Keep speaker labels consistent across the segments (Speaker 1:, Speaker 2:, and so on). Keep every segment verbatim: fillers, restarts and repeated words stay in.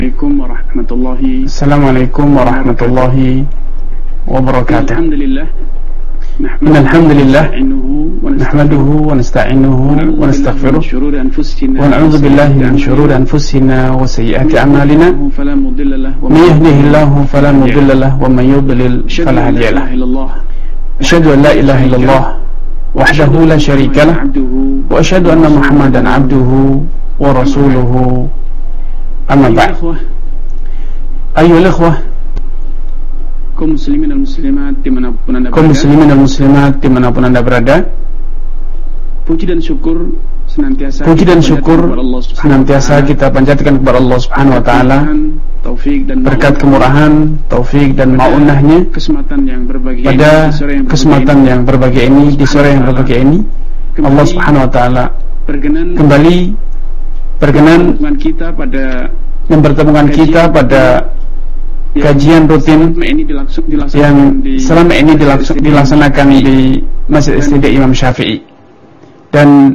Speaker 1: Assalamualaikum warahmatullahi wabarakatuh. Innal hamdalillah nahmaduhu wa nasta'inuhu wa nastaghfiruh wa na'udzu billahi min shururi anfusina wa sayyiati a'malina. May yahdihillahu fala mudilla lahu wa may yudlil fala hadiya lahu. Asyhadu an la ilaha illallah wahdahu la syarika lah wa asyhadu anna Muhammadan 'abduhu wa rasuluhu. Amma ba'd. Ayyuhal ikhwah, kaum muslimin dan muslimat dimanapun anda berada, kaum muslimin dan muslimat dimanapun anda berada, puji dan syukur senantiasa puji dan syukur senantiasa kita panjatkan kepada Allah Subhanahu wa taala, berkat kemurahan, taufik dan maunahnya kesempatan yang berbahagia pada kesempatan yang berbahagia ini di sore yang berbahagia ini Allah Subhanahu wa taala kembali berkenan kita pada mempertemukan kita pada kajian rutin yang selama ini dilaksanakan di Masjid Istiqlal Imam Syafi'i. Dan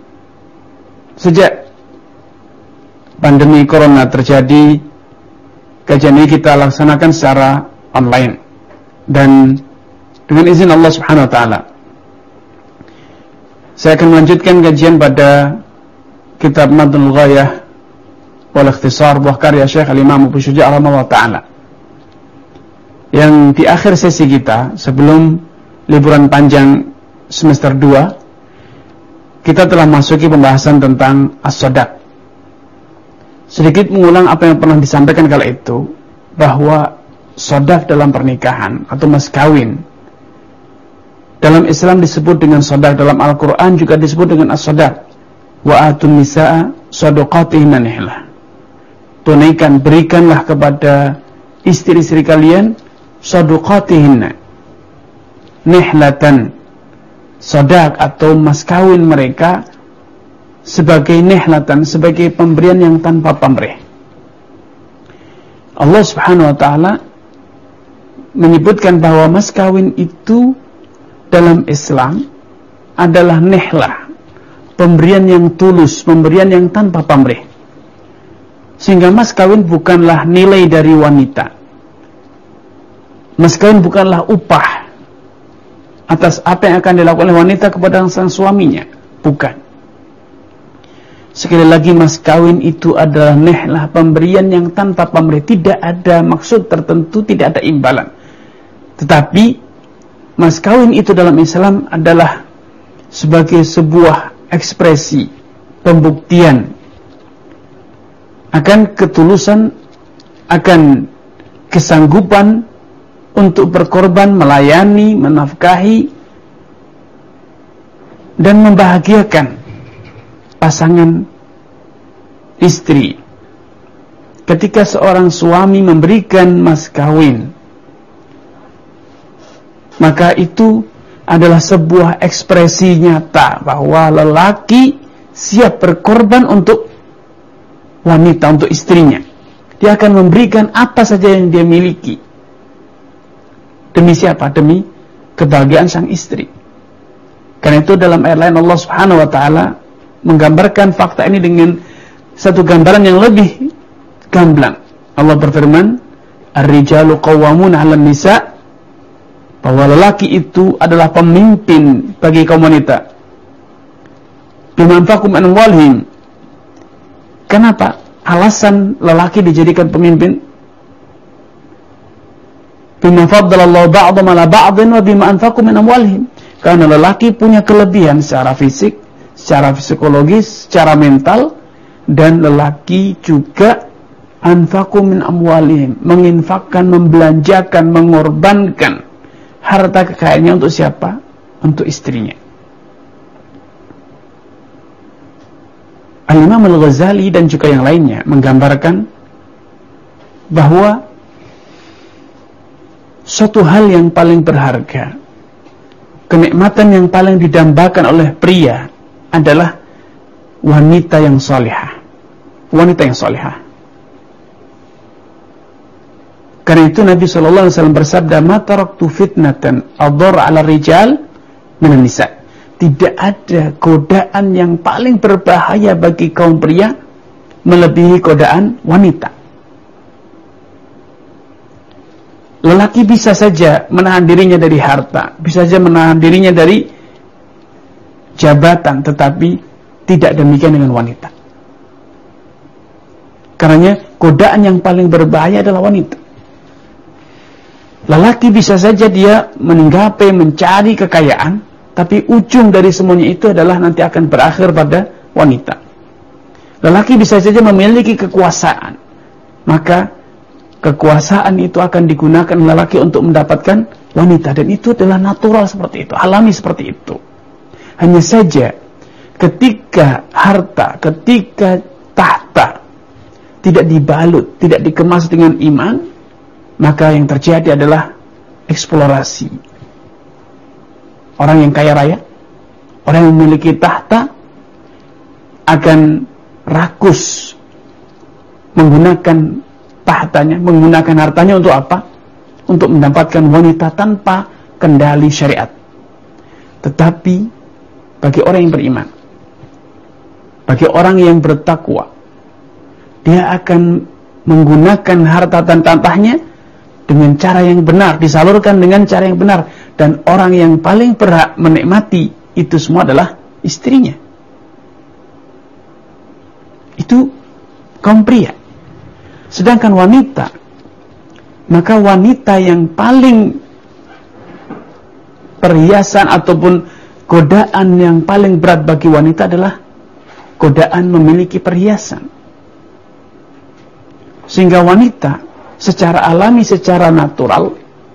Speaker 1: sejak pandemi corona terjadi, kajian ini kita laksanakan secara online dan dengan izin Allah Subhanahu wa taala saya akan melanjutkan kajian pada kitab Madul Ghayah wal Ikhtisar, buah karya Syekh Al-Imam Abu Syuja' rahimahullah ta'ala, yang di akhir sesi kita sebelum liburan panjang semester dua kita telah masuki pembahasan tentang as-sadaq. Sedikit mengulang apa yang pernah disampaikan kala itu, bahwa sadaq dalam pernikahan atau mas kawin dalam Islam disebut dengan sadaq, dalam Al-Quran juga disebut dengan as-sadaq. Wa atun nisaa sadaqatihinna nihlah, tunaikan, berikanlah kepada istri-istri kalian sadaqatihinna nihlatan, sadaq atau mas kawin mereka sebagai nihlatan, sebagai pemberian yang tanpa pamrih. Allah Subhanahu wa taala menyebutkan bahwa mas kawin itu dalam Islam adalah nihlah, pemberian yang tulus, pemberian yang tanpa pamrih. Sehingga mas kawin bukanlah nilai dari wanita. Mas kawin bukanlah upah atas apa yang akan dilakukan oleh wanita kepada sang suaminya. Bukan. Sekali lagi, mas kawin itu adalah nihlah, pemberian yang tanpa pamrih. Tidak ada maksud tertentu, tidak ada imbalan. Tetapi mas kawin itu dalam Islam adalah sebagai sebuah ekspresi, pembuktian akan ketulusan, akan kesanggupan untuk berkorban, melayani, menafkahi dan membahagiakan pasangan istri. Ketika seorang suami memberikan mas kawin, maka itu adalah sebuah ekspresi nyata bahwa lelaki siap berkorban untuk wanita, untuk istrinya. Dia akan memberikan apa saja yang dia miliki. Demi siapa? Demi kebahagiaan sang istri. Karena itu dalam ayat lain Allah Subhanahu wa taala menggambarkan fakta ini dengan satu gambaran yang lebih gamblang. Allah berfirman, "Ar-rijalu qawwamuna 'alan nisa'", bahwa lelaki itu adalah pemimpin bagi kaum wanita. Bima anfaqu min amwalihim. Kenapa alasan lelaki dijadikan pemimpin? Bima faddalallahu ba'dhum 'ala ba'dhin wa bima anfaqu min amwalihim. Karena lelaki punya kelebihan secara fisik, secara psikologis, secara mental, dan lelaki juga anfaqu min amwalihim, menginfakkan, membelanjakan, mengorbankan harta kekayaannya untuk siapa? Untuk istrinya. Al-Imam Al-Ghazali dan juga yang lainnya menggambarkan bahwa suatu hal yang paling berharga, kenikmatan yang paling didambakan oleh pria adalah wanita yang salihah. Wanita yang salihah. Karena itu Nabi shallallahu alaihi wasallam bersabda, "Ma taraktu fitnatan adhar 'ala rijal minan nisa." Tidak ada godaan yang paling berbahaya bagi kaum pria melebihi godaan wanita. Lelaki bisa saja menahan dirinya dari harta, bisa saja menahan dirinya dari jabatan, tetapi tidak demikian dengan wanita. Karena godaan yang paling berbahaya adalah wanita. Lelaki bisa saja dia meninggapai, mencari kekayaan, tapi ujung dari semuanya itu adalah nanti akan berakhir pada wanita. Lelaki bisa saja memiliki kekuasaan, maka kekuasaan itu akan digunakan lelaki untuk mendapatkan wanita, dan itu adalah natural seperti itu, alami seperti itu. Hanya saja ketika harta, ketika tahta tidak dibalut, tidak dikemas dengan iman, maka yang terjadi adalah eksplorasi. Orang yang kaya raya, orang yang memiliki tahta akan rakus menggunakan tahtanya, menggunakan hartanya untuk apa? Untuk mendapatkan wanita tanpa kendali syariat. Tetapi bagi orang yang beriman, bagi orang yang bertakwa, dia akan menggunakan harta dan tahtanya dengan cara yang benar, disalurkan dengan cara yang benar, dan orang yang paling berhak menikmati itu semua adalah istrinya. Itu kaum pria. Sedangkan wanita, maka wanita yang paling perhiasan ataupun godaan yang paling berat bagi wanita adalah godaan memiliki perhiasan. Sehingga wanita secara alami, secara natural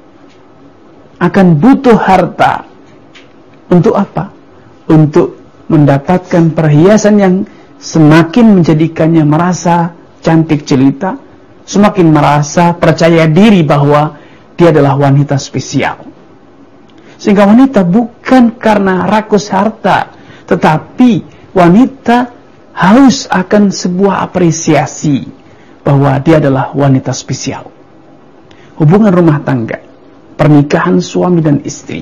Speaker 1: akan butuh harta. Untuk apa? Untuk mendapatkan perhiasan yang semakin menjadikannya merasa cantik jelita, semakin merasa percaya diri bahwa dia adalah wanita spesial. Sehingga wanita bukan karena rakus harta, tetapi wanita haus akan sebuah apresiasi bahwa dia adalah wanita spesial. Hubungan rumah tangga, pernikahan suami dan istri,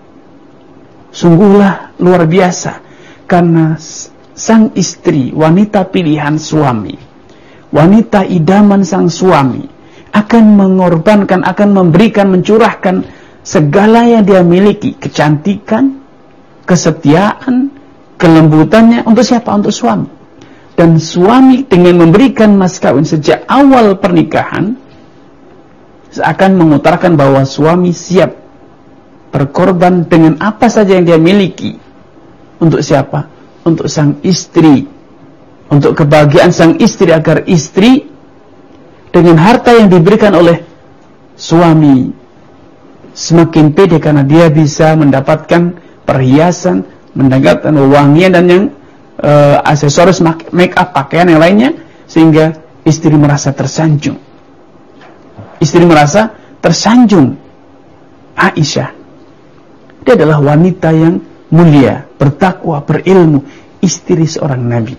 Speaker 1: sungguhlah luar biasa, karena sang istri, wanita pilihan suami, wanita idaman sang suami, akan mengorbankan, akan memberikan, mencurahkan segala yang dia miliki, kecantikan, kesetiaan, kelembutannya, untuk siapa? Untuk suami. Dan suami dengan memberikan mas kawin sejak awal pernikahan seakan mengutarakan bahwa suami siap berkorban dengan apa saja yang dia miliki. Untuk siapa? Untuk sang istri, untuk kebahagiaan sang istri, agar istri dengan harta yang diberikan oleh suami semakin pede karena dia bisa mendapatkan perhiasan, mendapatkan wangian dan yang Uh, aksesoris, make up, pakaian yang lainnya, sehingga istri merasa tersanjung. Istri merasa tersanjung. Aisyah, dia adalah wanita yang mulia, bertakwa, berilmu, istri seorang nabi.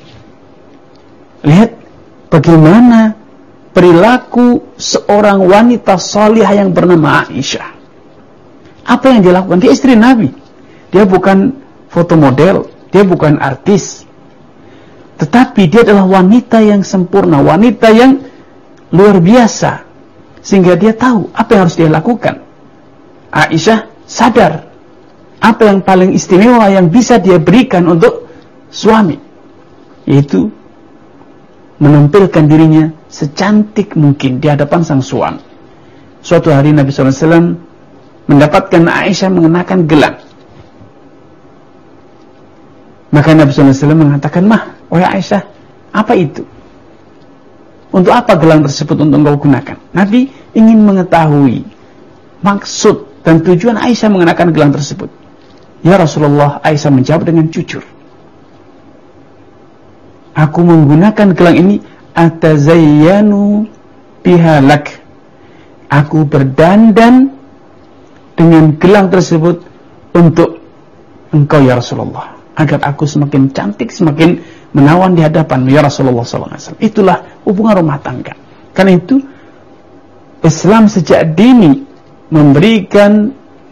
Speaker 1: Lihat bagaimana perilaku seorang wanita salihah yang bernama Aisyah. Apa yang dia lakukan? Dia istri nabi. Dia bukan fotomodel, dia bukan artis, tetapi dia adalah wanita yang sempurna, wanita yang luar biasa, sehingga dia tahu apa yang harus dia lakukan. Aisyah sadar apa yang paling istimewa yang bisa dia berikan untuk suami, yaitu menampilkan dirinya secantik mungkin di hadapan sang suami. Suatu hari Nabi shallallahu alaihi wasallam mendapatkan Aisyah mengenakan gelang. Maka Nabi shallallahu alaihi wasallam mengatakan, "Mah, wahai Aisyah, apa itu? Untuk apa gelang tersebut untuk engkau gunakan?" Nabi ingin mengetahui maksud dan tujuan Aisyah mengenakan gelang tersebut. "Ya Rasulullah," Aisyah menjawab dengan jujur, "aku menggunakan gelang ini atazayyanu bihalak. Aku berdandan dengan gelang tersebut untuk engkau ya Rasulullah, agar aku semakin cantik, semakin menawan di hadapan ya Rasulullah sallallahu alaihi wasallam." Itulah hubungan rumah tangga. Karena itu Islam sejak dini memberikan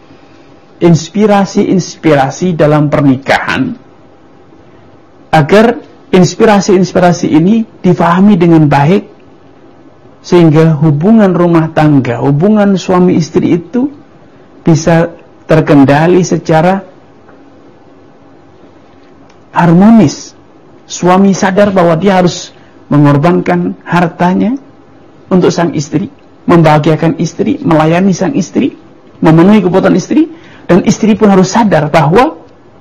Speaker 1: inspirasi-inspirasi dalam pernikahan, agar inspirasi-inspirasi ini difahami dengan baik sehingga hubungan rumah tangga, hubungan suami istri itu bisa terkendali secara harmonis. Suami sadar bahwa dia harus mengorbankan hartanya untuk sang istri, membahagiakan istri, melayani sang istri, memenuhi kebutuhan istri, dan istri pun harus sadar bahwa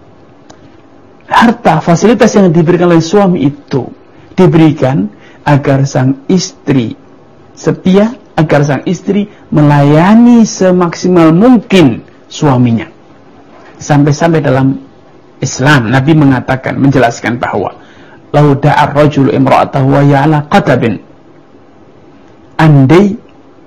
Speaker 1: harta, fasilitas yang diberikan oleh suami itu diberikan agar sang istri setia, agar sang istri melayani semaksimal mungkin suaminya. Sampai-sampai dalam Islam Nabi mengatakan, menjelaskan bahwa lau da'ar rajulu imra'atahu wa ya'ala qatabin, andai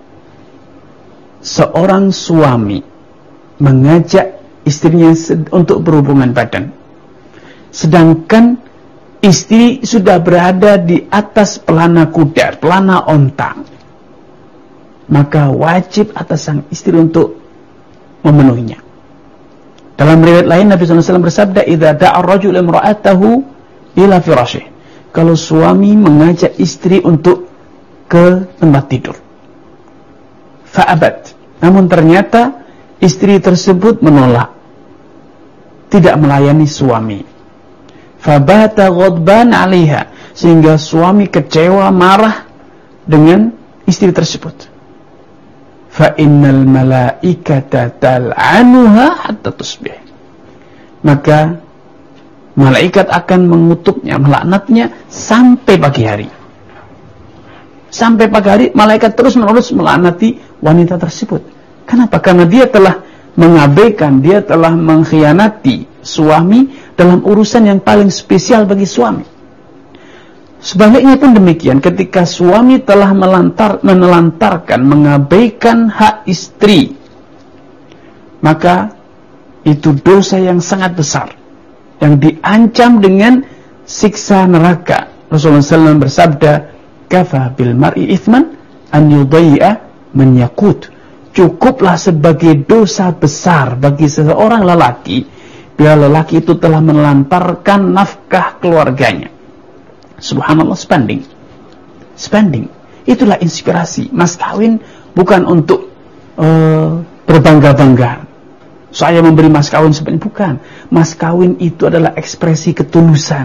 Speaker 1: seorang suami mengajak istrinya untuk berhubungan badan, sedangkan istri sudah berada di atas pelana kuda, pelana onta, maka wajib atas sang istri untuk memenuhinya. Dalam riwayat lain Nabi shallallahu alaihi wasallam bersabda, idza da'a ar-rajulu imra'atahu ila firasyih, kalau suami mengajak istri untuk ke tempat tidur, fa'abat, namun ternyata istri tersebut menolak, tidak melayani suami, fabata ghadban 'alaiha, sehingga suami kecewa, marah dengan istri tersebut. Fa innal malaikata tal'anuha hatta tusbih, maka malaikat akan mengutuknya, melaknatnya sampai pagi hari. Sampai pagi hari malaikat terus menerus melaknati wanita tersebut. Kenapa? Karena dia telah mengabaikan, dia telah mengkhianati suami dalam urusan yang paling spesial bagi suami. Sebaliknya pun demikian, ketika suami telah melantar, menelantarkan, mengabaikan hak istri, maka itu dosa yang sangat besar, yang diancam dengan siksa neraka. Rasulullah shallallahu alaihi wasallam bersabda, kafa bil mar'i ithman an yudayya man yaqut, cukuplah sebagai dosa besar bagi seseorang lelaki bila lelaki itu telah menelantarkan nafkah keluarganya. Subhanallah, spending. Spending. Itulah inspirasi. Mas kawin bukan untuk uh, berbangga-bangga. Saya memberi mas kawin sebanyak, bukan. Mas kawin itu adalah ekspresi ketulusan.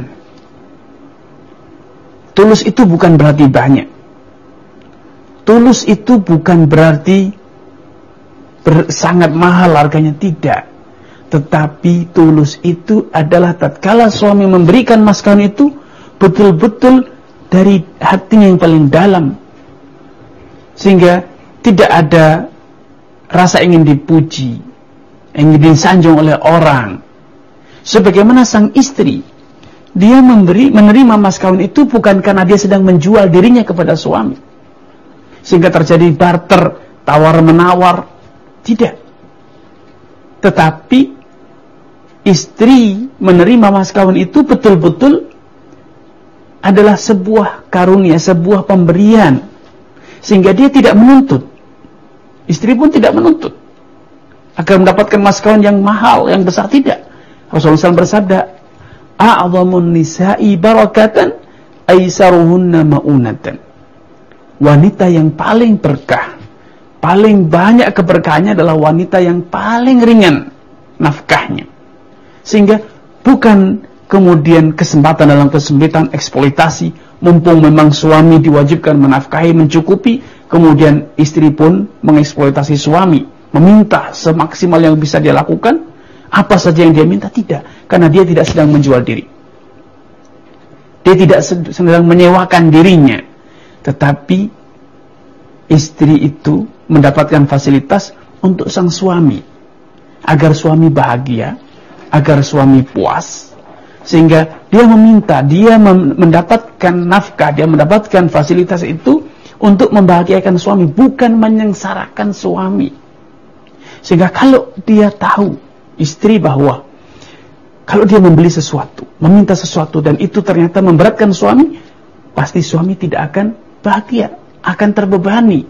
Speaker 1: Tulus itu bukan berarti banyak. Tulus itu bukan berarti ber, sangat mahal harganya, tidak. Tetapi tulus itu adalah tatkala suami memberikan mas kawin itu betul-betul dari hatinya yang paling dalam, sehingga tidak ada rasa ingin dipuji, ingin disanjung oleh orang. Sebagaimana sang istri, dia memberi, menerima mas kawin itu bukan karena dia sedang menjual dirinya kepada suami, sehingga terjadi barter, tawar-menawar, tidak. Tetapi istri menerima mas kawin itu betul-betul adalah sebuah karunia, sebuah pemberian, sehingga dia tidak menuntut, istri pun tidak menuntut agar mendapatkan mas kawin yang mahal, yang besar, tidak. Rasulullah shallallahu alaihi wasallam bersabda, a'zamun nisa'i barakatan aisaruhunna ma'unatan, wanita yang paling berkah, paling banyak keberkahannya adalah wanita yang paling ringan nafkahnya. Sehingga bukan kemudian kesempatan dalam kesempitan, eksploitasi, mumpung memang suami diwajibkan menafkahi, mencukupi, kemudian istri pun mengeksploitasi suami, meminta semaksimal yang bisa dia lakukan, apa saja yang dia minta, tidak. Karena dia tidak sedang menjual diri, dia tidak sedang menyewakan dirinya, tetapi istri itu mendapatkan fasilitas untuk sang suami, agar suami bahagia, agar suami puas, sehingga dia meminta, dia mendapatkan nafkah, dia mendapatkan fasilitas itu untuk membahagiakan suami, bukan menyengsarakan suami. Sehingga kalau dia tahu, istri, bahwa kalau dia membeli sesuatu, meminta sesuatu, dan itu ternyata memberatkan suami, pasti suami tidak akan bahagia, akan terbebani.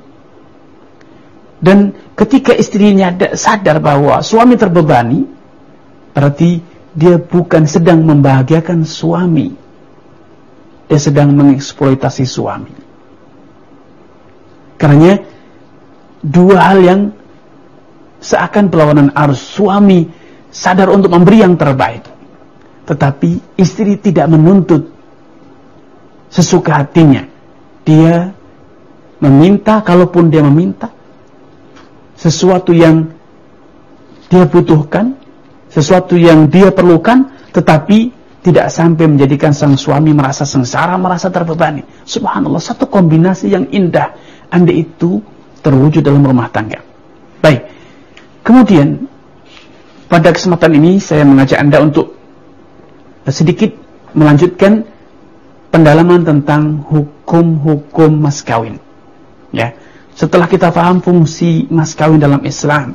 Speaker 1: Dan ketika istrinya sadar bahwa suami terbebani, berarti dia bukan sedang membahagiakan suami, dia sedang mengeksploitasi suami. Karena dua hal yang seakan berlawanan arus. Suami sadar untuk memberi yang terbaik, tetapi istri tidak menuntut sesuka hatinya. Dia meminta, kalaupun dia meminta sesuatu yang dia butuhkan, sesuatu yang dia perlukan, tetapi tidak sampai menjadikan sang suami merasa sengsara, merasa terbebani. Subhanallah, satu kombinasi yang indah andai itu terwujud dalam rumah tangga. Baik, kemudian pada kesempatan ini saya mengajak Anda untuk sedikit melanjutkan pendalaman tentang hukum-hukum mas kawin. Ya, setelah kita paham fungsi mas kawin dalam Islam,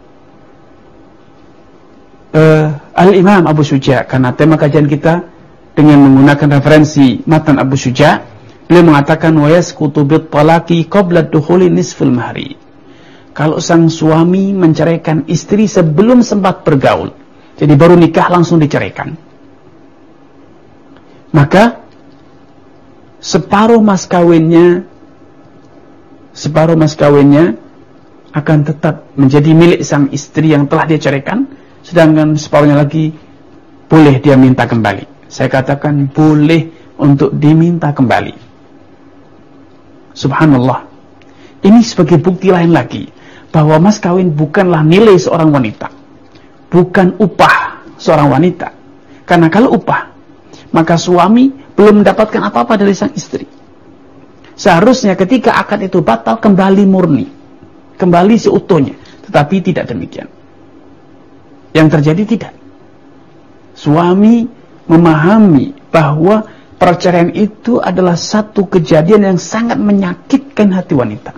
Speaker 1: uh, Al-Imam Abu Syuja, karena tema kajian kita dengan menggunakan referensi matan Abu Syuja, beliau mengatakan wa yasqutu bit talaqi qabla dukhuli nisful mahri. Kalau sang suami menceraikan istri sebelum sempat bergaul, jadi baru nikah langsung diceraikan, maka separuh mas kawinnya separuh mas kawinnya akan tetap menjadi milik sang istri yang telah dia ceraikan, sedangkan separuhnya lagi boleh dia minta kembali. Saya katakan boleh untuk diminta kembali. Subhanallah, ini sebagai bukti lain lagi bahwa mas kawin bukanlah nilai seorang wanita, bukan upah seorang wanita. Karena kalau upah, maka suami belum mendapatkan apa-apa dari sang istri. Seharusnya ketika akad itu batal, kembali murni, kembali seutuhnya. Tetapi tidak demikian. Yang terjadi tidak. Suami memahami bahwa perceraian itu adalah satu kejadian yang sangat menyakitkan hati wanita,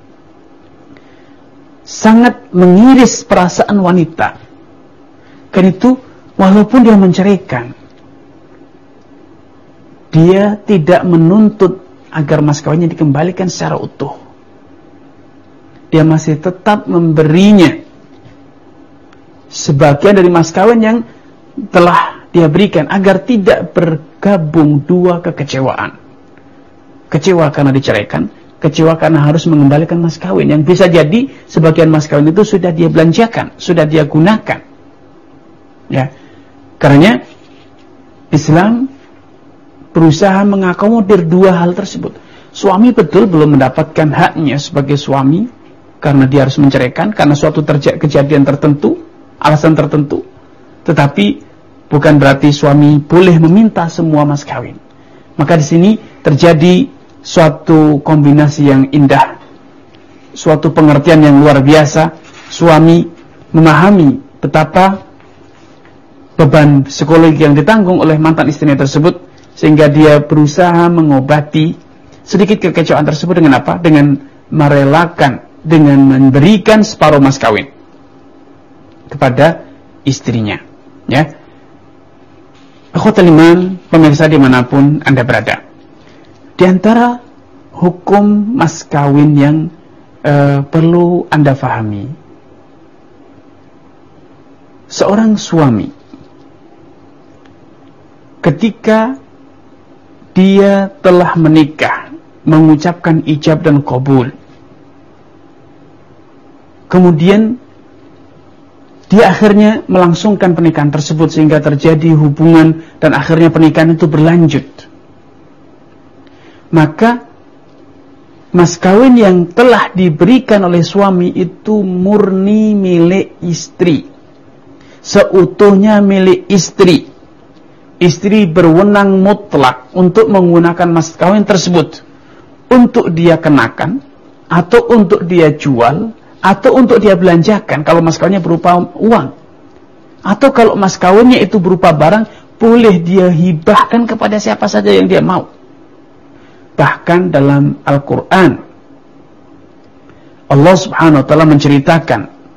Speaker 1: sangat mengiris perasaan wanita. Karena itu, walaupun dia menceraikan, dia tidak menuntut agar mas kawinnya dikembalikan secara utuh. Dia masih tetap memberinya sebagian dari mas kawin yang telah dia berikan, agar tidak bergabung dua kekecewaan. Kecewa karena diceraikan, kecewa karena harus mengembalikan mas kawin, yang bisa jadi sebagian mas kawin itu sudah dia belanjakan, sudah dia gunakan. Ya, karena Islam berusaha mengakomodir dua hal tersebut. Suami betul belum mendapatkan haknya sebagai suami karena dia harus menceraikan karena suatu terja- kejadian tertentu, alasan tertentu. Tetapi bukan berarti suami boleh meminta semua mas kawin. Maka di sini terjadi suatu kombinasi yang indah, suatu pengertian yang luar biasa. Suami memahami betapa beban psikologi yang ditanggung oleh mantan istrinya tersebut, sehingga dia berusaha mengobati sedikit kekecewaan tersebut dengan apa? Dengan merelakan, dengan memberikan separuh mas kawin kepada istrinya. Ya, akhwatul iman, pemirsa dimanapun Anda berada, di antara hukum mas kawin yang uh, perlu Anda fahami, seorang suami ketika dia telah menikah, mengucapkan ijab dan qabul, kemudian dia akhirnya melangsungkan pernikahan tersebut sehingga terjadi hubungan dan akhirnya pernikahan itu berlanjut, maka mas kawin yang telah diberikan oleh suami itu murni milik istri, seutuhnya milik istri. Istri berwenang mutlak untuk menggunakan mas kawin tersebut untuk dia kenakan, atau untuk dia jual, atau untuk dia belanjakan kalau mas kawinnya berupa uang, atau kalau mas kawinnya itu berupa barang, boleh dia hibahkan kepada siapa saja yang dia mau. Bahkan dalam Al-Quran Allah subhanahu wa ta'ala menceritakan,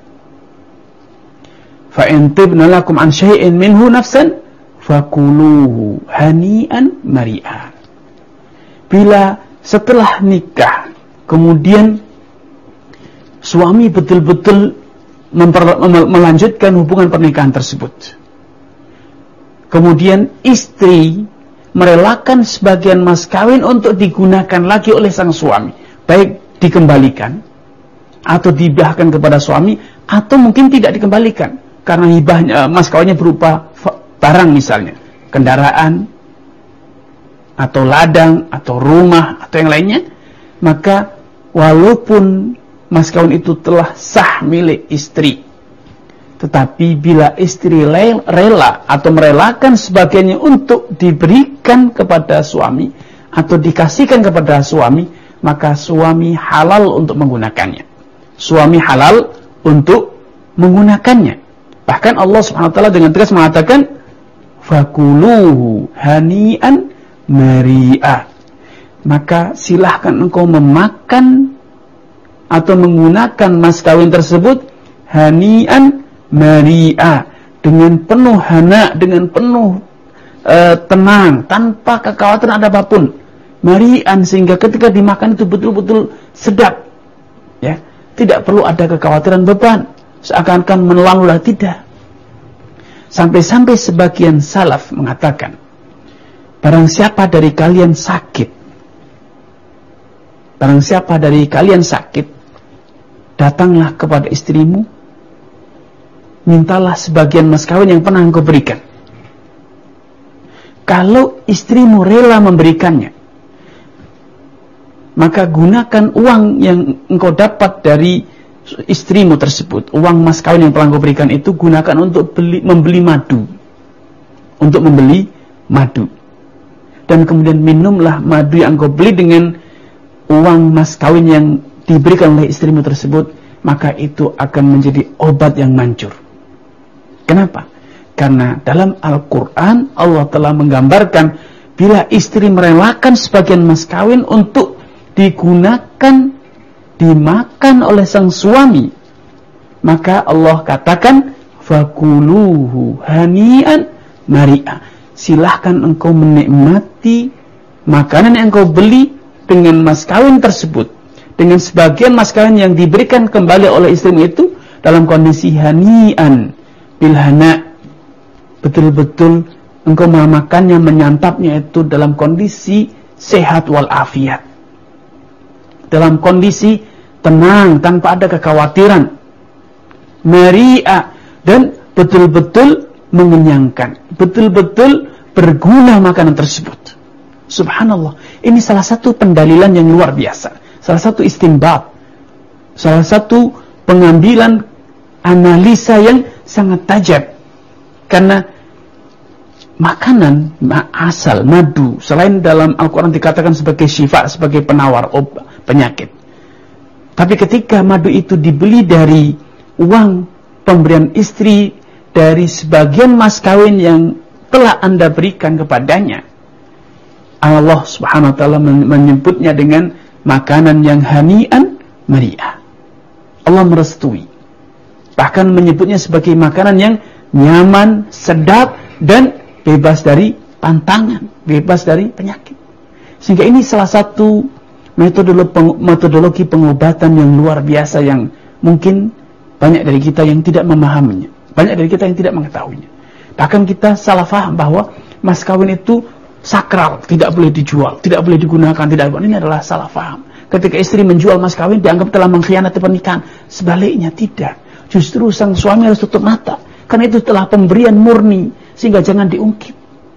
Speaker 1: fa in tibna lakum an syai'in minhu nafsan fakuluhu hani'an mari'a. Bila setelah nikah kemudian suami betul-betul melanjutkan hubungan pernikahan tersebut, kemudian istri merelakan sebagian mas kawin untuk digunakan lagi oleh sang suami, baik dikembalikan atau dihibahkan kepada suami, atau mungkin tidak dikembalikan karena hibahnya, mas kawinnya berupa barang, misalnya kendaraan atau ladang atau rumah atau yang lainnya, maka walaupun mas kawin itu telah sah milik istri, tetapi bila istri rela atau merelakan sebagiannya untuk diberikan kepada suami atau dikasihkan kepada suami, maka suami halal untuk menggunakannya. Suami halal untuk menggunakannya. Bahkan Allah Subhanahu wa taala dengan tegas mengatakan, fakuluhu hani'an mari'a. Maka silahkan engkau memakan atau menggunakan mas kawin tersebut hani'an mari'a, dengan penuh hana, dengan penuh uh, tenang, tanpa kekhawatiran ada apapun. Mari'an, sehingga ketika dimakan itu betul-betul sedap, ya, tidak perlu ada kekhawatiran beban, seakan-akan menelan ludah, tidak. Sampai-sampai sebagian salaf mengatakan, barang siapa dari kalian sakit, barang siapa dari kalian sakit, datanglah kepada istrimu, mintalah sebagian mas kawin yang pernah engkau berikan. Kalau istrimu rela memberikannya, maka gunakan uang yang engkau dapat dari istrimu tersebut, uang mas kawin yang telah engkau berikan itu, gunakan untuk beli, membeli madu, untuk membeli madu, dan kemudian minumlah madu yang engkau beli dengan uang mas kawin yang diberikan oleh istrimu tersebut, maka itu akan menjadi obat yang manjur. Kenapa? Karena dalam Al-Quran Allah telah menggambarkan bila istri merelakan sebagian mas kawin untuk digunakan, dimakan oleh sang suami, maka Allah katakan fakuluhu hani'an mari'a. Silahkan engkau menikmati makanan yang engkau beli dengan mas kawin tersebut, dengan sebagian mas kawin yang diberikan kembali oleh istrimu itu, dalam kondisi hani'an bilhana, betul-betul engkau memakannya, menyantapnya itu dalam kondisi sehat walafiat, dalam kondisi tenang, tanpa ada kekhawatiran, mari'a, dan betul-betul mengenyangkan, betul-betul berguna makanan tersebut. Subhanallah, ini salah satu pendalilan yang luar biasa, salah satu istinbat, salah satu pengambilan analisa yang sangat tajam. Karena makanan asal madu, selain dalam Al-Quran dikatakan sebagai syifa, sebagai penawar obat penyakit, tapi ketika madu itu dibeli dari uang pemberian istri, dari sebagian mas kawin yang telah Anda berikan kepadanya, Allah Subhanahu wa taala menyebutnya dengan makanan yang hani'an mari'ah. Allah merestui, bahkan menyebutnya sebagai makanan yang nyaman, sedap, dan bebas dari pantangan, bebas dari penyakit. Sehingga ini salah satu metodologi pengobatan yang luar biasa, yang mungkin banyak dari kita yang tidak memahaminya, banyak dari kita yang tidak mengetahuinya. Bahkan kita salah faham bahwa mas kawin itu sakral, tidak boleh dijual, tidak boleh digunakan, tidak boleh. Ini adalah salah faham. Ketika istri menjual mas kawin, dianggap telah mengkhianati pernikahan. Sebaliknya tidak. Justru sang suami harus tutup mata, karena itu telah pemberian murni, sehingga jangan diungkit.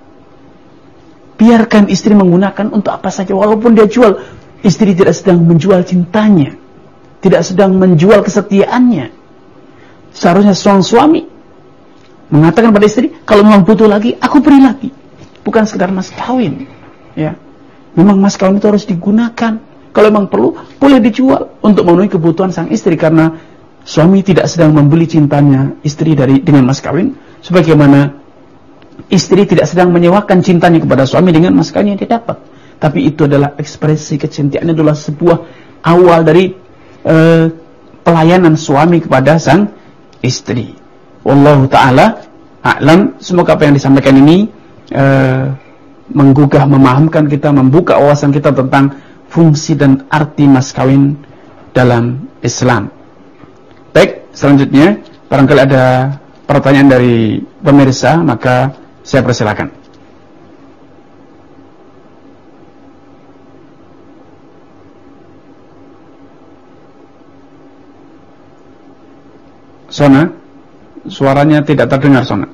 Speaker 1: Biarkan istri menggunakan untuk apa saja, walaupun dia jual. Istri tidak sedang menjual cintanya, tidak sedang menjual kesetiaannya. Seharusnya seorang suami mengatakan pada istri, kalau memang butuh lagi, aku beri lagi. Bukan sekedar mas kawin, ya. Memang mas kawin itu harus digunakan. Kalau memang perlu, boleh dijual untuk memenuhi kebutuhan sang istri, karena suami tidak sedang membeli cintanya istri dari dengan mas kawin, sebagaimana istri tidak sedang menyewakan cintanya kepada suami dengan mas kawin yang dia dapat. Tapi itu adalah ekspresi kecintaan, adalah sebuah awal dari uh, pelayanan suami kepada sang istri. Wallahu ta'ala a'lam. Semoga apa yang disampaikan ini uh, menggugah, memahamkan kita, membuka wawasan kita tentang fungsi dan arti mas kawin dalam Islam. Baik, selanjutnya barangkali ada pertanyaan dari pemirsa, maka saya persilakan. Sona, suaranya tidak terdengar, Sona.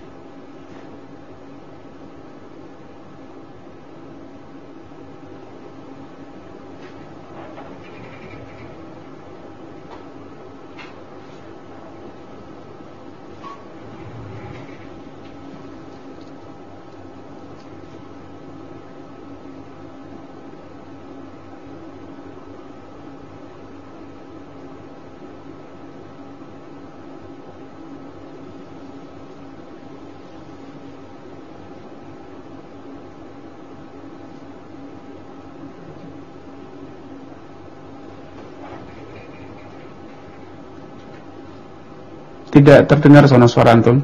Speaker 1: Tidak terdengar, Sona, suara antum.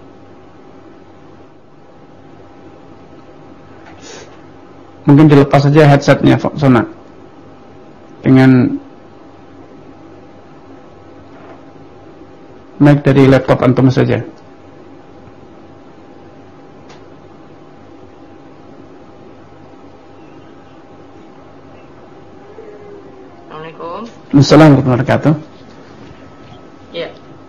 Speaker 1: Mungkin dilepas saja headsetnya, Sona, dengan mic dari laptop antum saja.
Speaker 2: Assalamualaikum.
Speaker 1: Assalamualaikum warahmatullahi wabarakatuh.
Speaker 2: Ya.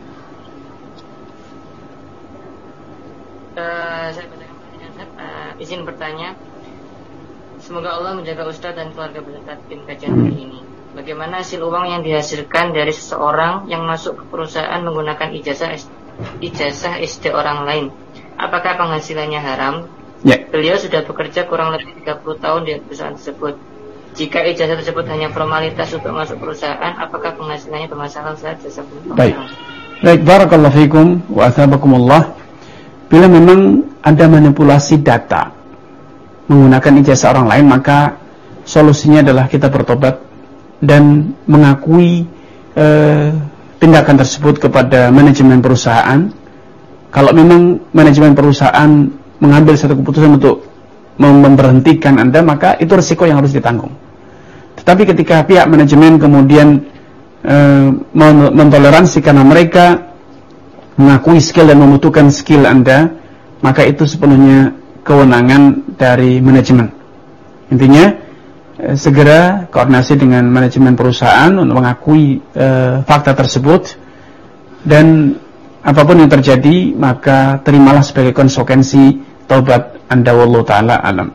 Speaker 2: Uh, saya bacakan pertanyaan, uh, izin bertanya. Semoga Allah menjaga Ustadz dan keluarga peserta tim kajian hari ini. Bagaimana hasil uang yang dihasilkan dari seseorang yang masuk ke perusahaan menggunakan ijazah ijazah S D orang lain? Apakah penghasilannya haram?
Speaker 1: Ya.
Speaker 2: Beliau sudah bekerja kurang lebih tiga puluh tahun di perusahaan tersebut. Jika ijazah tersebut hanya formalitas untuk masuk perusahaan, apakah penghasilannya bermasalah? Ustadz?
Speaker 1: Baik. Baik, barakallahu fikum wa athabakumullah. Bila memang ada manipulasi data menggunakan ijazah orang lain, maka solusinya adalah kita bertobat dan mengakui eh, tindakan tersebut kepada manajemen perusahaan. Kalau memang manajemen perusahaan mengambil satu keputusan untuk memberhentikan Anda, maka itu risiko yang harus ditanggung. Tetapi ketika pihak manajemen kemudian eh, mentoleransi karena mereka mengakui skill dan membutuhkan skill Anda, maka itu sepenuhnya kewenangan dari manajemen. Intinya eh, segera koordinasi dengan manajemen perusahaan untuk mengakui eh, fakta tersebut, dan apapun yang terjadi maka terimalah sebagai konsekuensi taubat Anda, wallahu taala alam.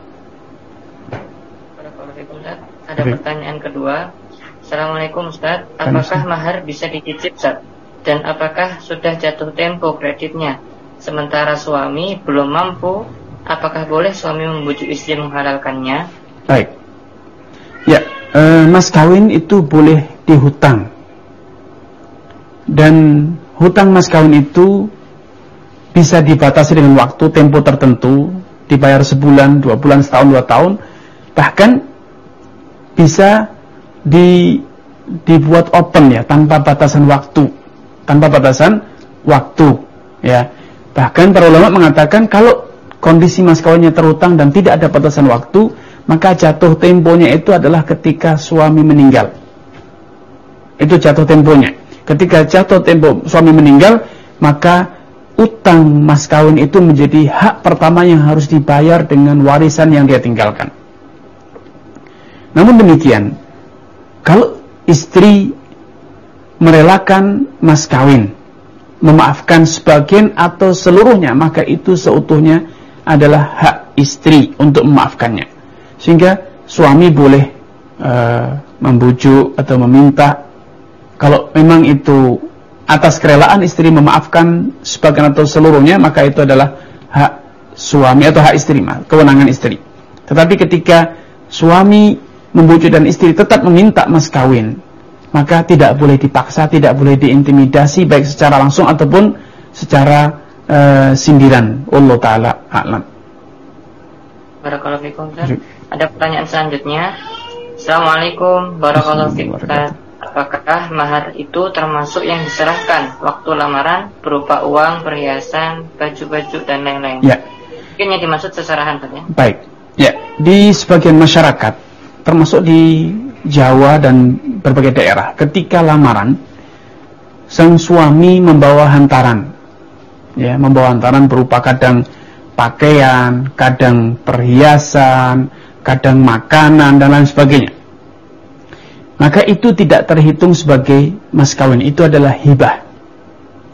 Speaker 2: Ada pertanyaan kedua. Assalamualaikum Ustaz, apakah mahar bisa dicicil Ustaz? Dan apakah sudah jatuh tempo kreditnya sementara suami belum mampu? Apakah boleh suami membujuk istri menghalalkannya?
Speaker 1: Baik. Ya, e, mas kawin itu boleh dihutang. Dan hutang mas kawin itu bisa dibatasi dengan waktu tempo tertentu, dibayar sebulan, dua bulan, setahun, dua tahun. Bahkan bisa di, dibuat open ya, tanpa batasan waktu. Tanpa batasan waktu ya. Bahkan para ulama mengatakan kalau kondisi mas kawinnya terhutang dan tidak ada batasan waktu, maka jatuh temponya itu adalah ketika suami meninggal. Itu jatuh temponya. Ketika jatuh tempo suami meninggal, maka utang mas kawin itu menjadi hak pertama yang harus dibayar dengan warisan yang dia tinggalkan. Namun demikian, kalau istri merelakan mas kawin, memaafkan sebagian atau seluruhnya, maka itu seutuhnya adalah hak istri untuk memaafkannya. Sehingga suami boleh uh, membujuk atau meminta, kalau memang itu atas kerelaan istri memaafkan sebagian atau seluruhnya, maka itu adalah hak suami atau hak istri, kewenangan istri. Tetapi ketika suami membujuk dan istri tetap meminta mas kawin, maka tidak boleh dipaksa, tidak boleh diintimidasi, baik secara langsung ataupun secara uh, sindiran. Allah Ta'ala a'lam.
Speaker 2: Barakallahu fikum. Ada pertanyaan selanjutnya. Assalamualaikum warahmatullahi wabarakatuh. Apakah mahar itu termasuk yang diserahkan waktu lamaran berupa uang, perhiasan, baju-baju dan lain-lain?
Speaker 1: Ya.
Speaker 2: Mungkin yang dimaksud seserahan saja.
Speaker 1: Baik. Ya, di sebagian masyarakat, termasuk di Jawa dan berbagai daerah, ketika lamaran sang suami membawa hantaran, ya, membawa hantaran berupa kadang pakaian, kadang perhiasan, kadang makanan dan lain sebagainya. Maka itu tidak terhitung sebagai mas kawin, itu adalah hibah.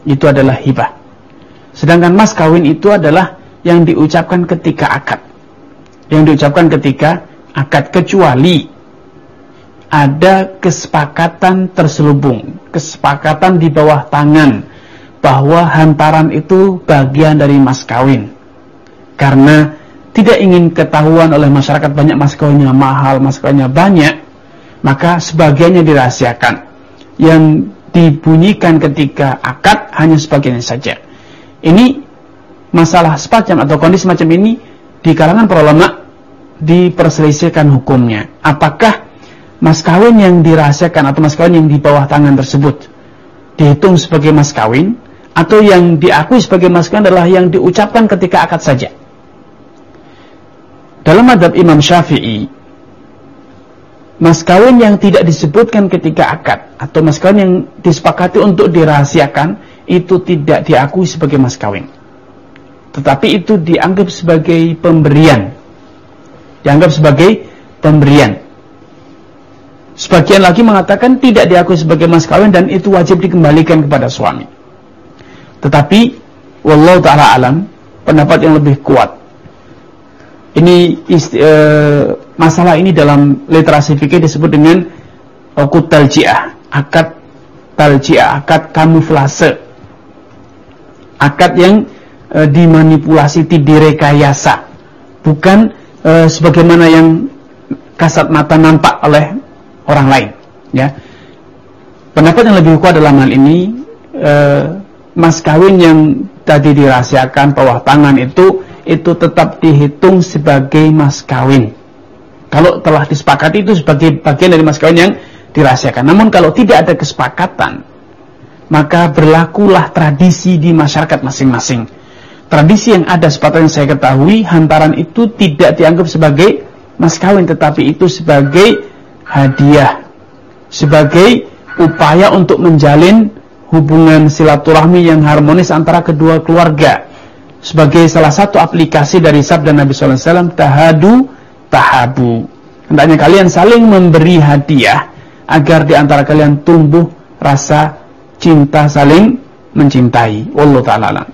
Speaker 1: itu adalah hibah. Sedangkan mas kawin itu adalah yang diucapkan ketika akad, yang diucapkan ketika akad, kecuali ada kesepakatan terselubung, kesepakatan di bawah tangan bahwa hantaran itu bagian dari mas kawin. Karena tidak ingin ketahuan oleh masyarakat banyak mas kawinnya mahal, mas kawinnya banyak, maka sebagiannya dirahasiakan. Yang dibunyikan ketika akad hanya sebagiannya saja. Ini masalah semacam atau kondisi semacam ini di kalangan para ulama diperselisihkan hukumnya. Apakah mas kawin yang dirahasiakan atau mas kawin yang di bawah tangan tersebut dihitung sebagai mas kawin, atau yang diakui sebagai mas kawin adalah yang diucapkan ketika akad saja? Dalam mazhab Imam Syafi'i, mas kawin yang tidak disebutkan ketika akad atau mas kawin yang disepakati untuk dirahasiakan itu tidak diakui sebagai mas kawin, tetapi itu dianggap sebagai pemberian, dianggap sebagai pemberian. Sebagian lagi mengatakan tidak diakui sebagai mas kawin dan itu wajib dikembalikan kepada suami. Tetapi wallahu ta'ala alam, pendapat yang lebih kuat, ini isti, e, masalah ini dalam literasi fikih disebut dengan uqud talji'ah, akad talji'ah, akad kamuflase, akad yang e, dimanipulasi, direkayasa, bukan e, sebagaimana yang kasat mata nampak oleh orang lain, ya. Pendapat yang lebih kuat dalam hal ini, e, mas kawin yang tadi dirahasiakan bawah tangan itu itu tetap dihitung sebagai mas kawin. Kalau telah disepakati itu sebagai bagian dari mas kawin yang dirahasiakan. Namun kalau tidak ada kesepakatan, maka berlakulah tradisi di masyarakat masing-masing. Tradisi yang ada sepatutnya saya ketahui, hantaran itu tidak dianggap sebagai mas kawin, tetapi itu sebagai hadiah, sebagai upaya untuk menjalin hubungan silaturahmi yang harmonis antara kedua keluarga, sebagai salah satu aplikasi dari sabda Nabi sallallahu alaihi wasallam, tahadu tahabu. Hendaknya kalian saling memberi hadiah agar di antara kalian tumbuh rasa cinta, saling mencintai. Wallahu ta'ala alam.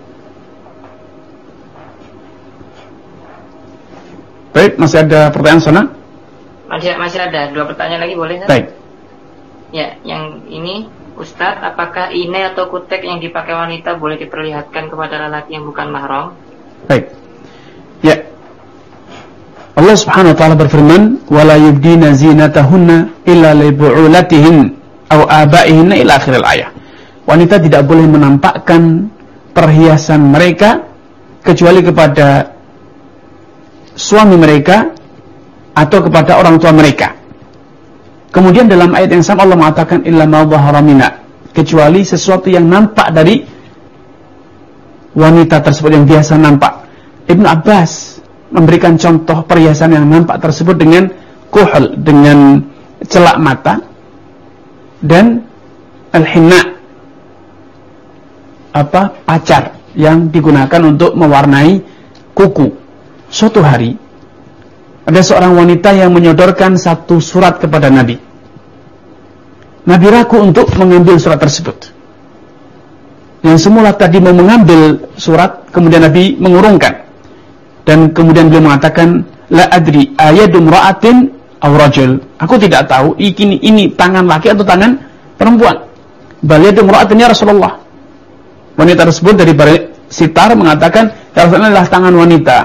Speaker 1: Baik, masih ada pertanyaan sana?
Speaker 2: Masih masih ada dua pertanyaan lagi, boleh? Kan?
Speaker 1: Baik.
Speaker 2: Ya, yang ini, Ustadz, apakah inai atau kutek yang dipakai wanita boleh diperlihatkan kepada lelaki yang bukan mahram?
Speaker 1: Baik. Ya. Allah Subhanahu wa taala berfirman, "Wala yubdina zinatahunna illa li bu'ulatihin aw aba'ihinna" ila akhir ayat. Wanita tidak boleh menampakkan perhiasan mereka kecuali kepada suami mereka atau kepada orang tua mereka. Kemudian dalam ayat yang sama Allah mengatakan illa ma dhahara minha, kecuali sesuatu yang nampak dari wanita tersebut, yang biasa nampak. Ibnu Abbas memberikan contoh perhiasan yang nampak tersebut dengan kuhul, dengan celak mata, dan al-hinna, apa, pacar yang digunakan untuk mewarnai kuku. Suatu hari ada seorang wanita yang menyodorkan satu surat kepada Nabi. Nabi ragu untuk mengambil surat tersebut. Yang semula tadi mau mengambil surat, kemudian Nabi mengurungkan. Dan kemudian beliau mengatakan, la adri ayadu imra'atin aw rajul. Aku tidak tahu ini, ini tangan laki atau tangan perempuan. Bal yadu imra'atin ya Rasulullah. Wanita tersebut dari balik sitar mengatakan, ya Rasulullah, adalah tangan wanita.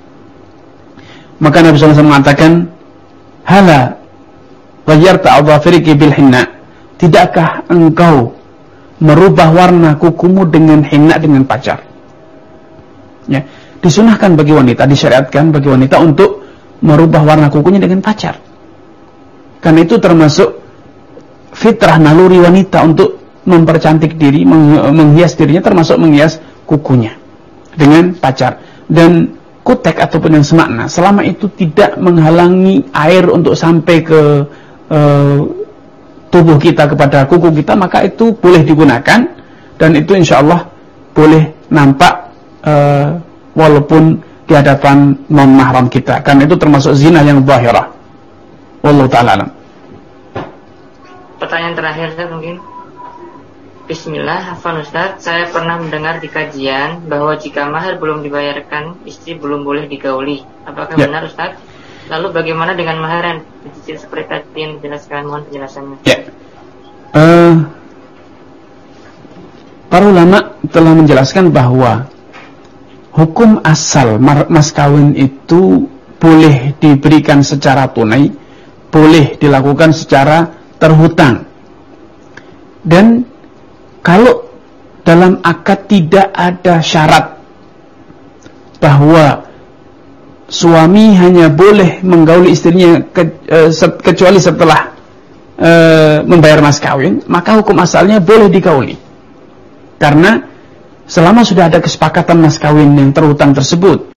Speaker 1: Maka Nabi sallallahu alaihi wasallam mengatakan, hala ghayyarta adhafiriki bil hinna, tidakkah engkau merubah warna kukumu dengan hinna, dengan pacar? Ya, disunahkan bagi wanita, disyariatkan bagi wanita untuk merubah warna kukunya dengan pacar. Karena itu termasuk fitrah naluri wanita untuk mempercantik diri, menghias dirinya, termasuk menghias kukunya dengan pacar. Dan kutek ataupun yang semakna, selama itu tidak menghalangi air untuk sampai ke e, tubuh kita, kepada kuku kita, maka itu boleh digunakan, dan itu insya Allah boleh nampak e, walaupun di hadapan non mahram kita, karena itu termasuk zina yang zahirah. Wallahu ta'ala alam.
Speaker 2: Pertanyaan terakhir saya mungkin. Bismillah, Hafan Ustaz, saya pernah mendengar di kajian bahwa jika mahar belum dibayarkan, istri belum boleh digauli. Apakah ya. benar Ustaz? Lalu bagaimana dengan mahar yang dicicil seperti tadi yang dijelaskan? Mohon penjelasannya. Ya.
Speaker 1: Uh, para ulama telah menjelaskan bahwa hukum asal mas kawin itu boleh diberikan secara tunai, boleh dilakukan secara terhutang. Dan kalau dalam akad tidak ada syarat bahwa suami hanya boleh menggauli istrinya ke, e, se, kecuali setelah e, membayar mas kawin, maka hukum asalnya boleh digauli. Karena selama sudah ada kesepakatan mas kawin yang terhutang tersebut,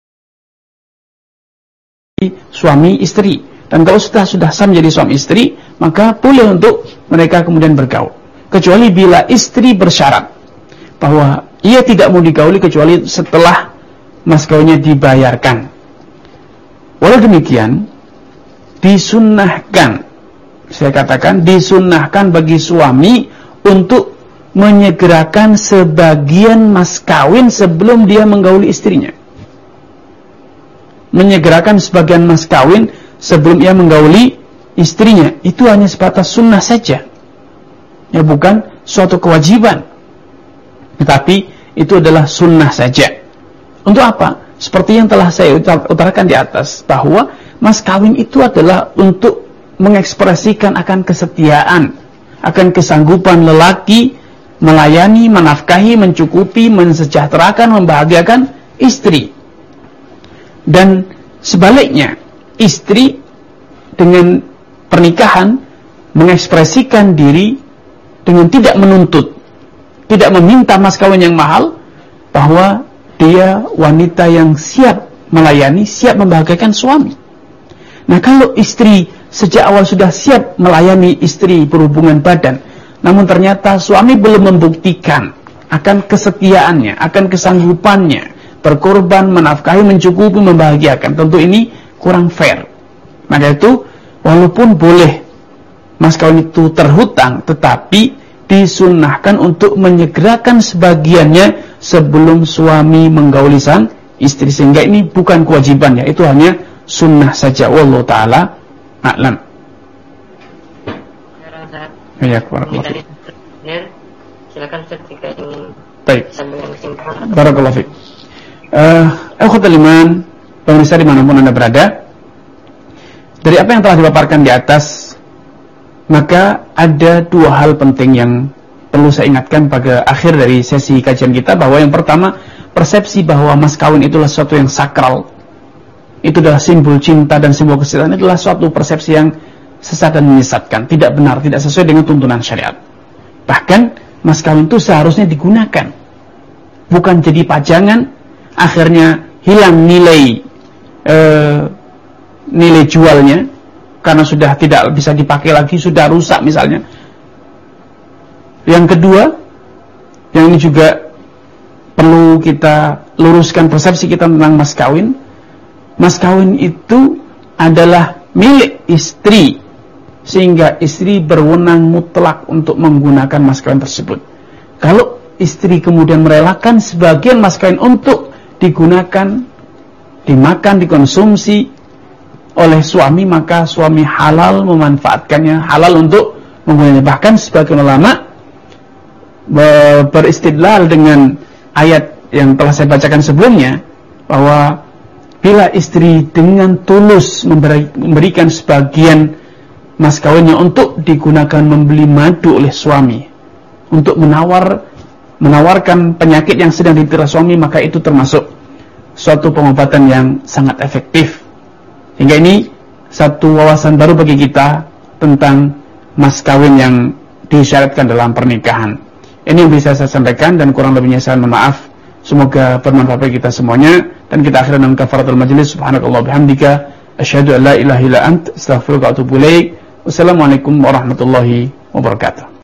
Speaker 1: suami istri, dan kalau sudah sudah sah menjadi suami istri, maka boleh untuk mereka kemudian bergaul. Kecuali bila istri bersyarat bahwa ia tidak mau digauli kecuali setelah mas kawinnya dibayarkan. Walau demikian, disunnahkan, saya katakan disunnahkan bagi suami untuk menyegerakan sebagian mas kawin sebelum dia menggauli istrinya. Menyegerakan sebagian mas kawin sebelum ia menggauli istrinya, itu hanya sebatas sunnah saja. Ya, bukan suatu kewajiban, tetapi itu adalah sunnah saja. Untuk apa? Seperti yang telah saya utarakan di atas, bahwa mas kawin itu adalah untuk mengekspresikan akan kesetiaan, akan kesanggupan lelaki melayani, menafkahi, mencukupi, mensejahterakan, membahagiakan istri. Dan sebaliknya, istri dengan pernikahan mengekspresikan diri dengan tidak menuntut, tidak meminta mas kawin yang mahal, bahwa dia wanita yang siap melayani, siap membahagiakan suami. Nah, kalau istri sejak awal sudah siap melayani istri berhubungan badan, namun ternyata suami belum membuktikan akan kesetiaannya, akan kesanggupannya berkorban, menafkahi, mencukupi, membahagiakan, tentu ini kurang fair. Maka itu, walaupun boleh mas kawin itu terhutang, tetapi disunnahkan untuk menyegerakan sebagiannya sebelum suami menggauli sang istri, sehingga ini bukan kewajibannya, itu hanya sunnah saja. Wallahu taala a'lam. Ya,
Speaker 2: silakan ketika ingin.
Speaker 1: Baik. Barakallahu fiik. Eh, ikhwatul iman, pemirsa dimanapun Anda berada, dari apa yang telah dipaparkan di atas, maka ada dua hal penting yang perlu saya ingatkan pada akhir dari sesi kajian kita, bahwa yang pertama, persepsi bahwa mas kawin itulah sesuatu yang sakral, itu adalah simbol cinta dan simbol kesetiaan, itulah suatu persepsi yang sesat dan menyesatkan, tidak benar, tidak sesuai dengan tuntunan syariat. Bahkan mas kawin itu seharusnya digunakan, bukan jadi pajangan, akhirnya hilang nilai eh, nilai jualnya karena sudah tidak bisa dipakai lagi, sudah rusak misalnya. Yang kedua, yang ini juga perlu kita luruskan persepsi kita tentang mas kawin. Mas kawin itu adalah milik istri, sehingga istri berwenang mutlak untuk menggunakan mas kawin tersebut. Kalau istri kemudian merelakan sebagian mas kawin untuk digunakan, dimakan, dikonsumsi oleh suami, maka suami halal memanfaatkannya, halal untuk menggunakannya. Bahkan sebagian ulama beristidlal dengan ayat yang telah saya bacakan sebelumnya, bahwa bila istri dengan tulus memberi, memberikan sebagian mas kawinnya untuk digunakan membeli madu oleh suami, untuk menawar menawarkan penyakit yang sedang didera suami, maka itu termasuk suatu pengobatan yang sangat efektif. Hingga ini satu wawasan baru bagi kita tentang mas kawin yang disyaratkan dalam pernikahan. Ini yang bisa saya sampaikan, dan kurang lebihnya saya mohon maaf. Semoga bermanfaat bagi kita semuanya, dan kita akhiri dengan kafaratul majlis. Subhanakallah bihamdika, asyhadu an la ilaha illa ant, astaghfiruka wa atubu ilaik. Wassalamualaikum warahmatullahi wabarakatuh.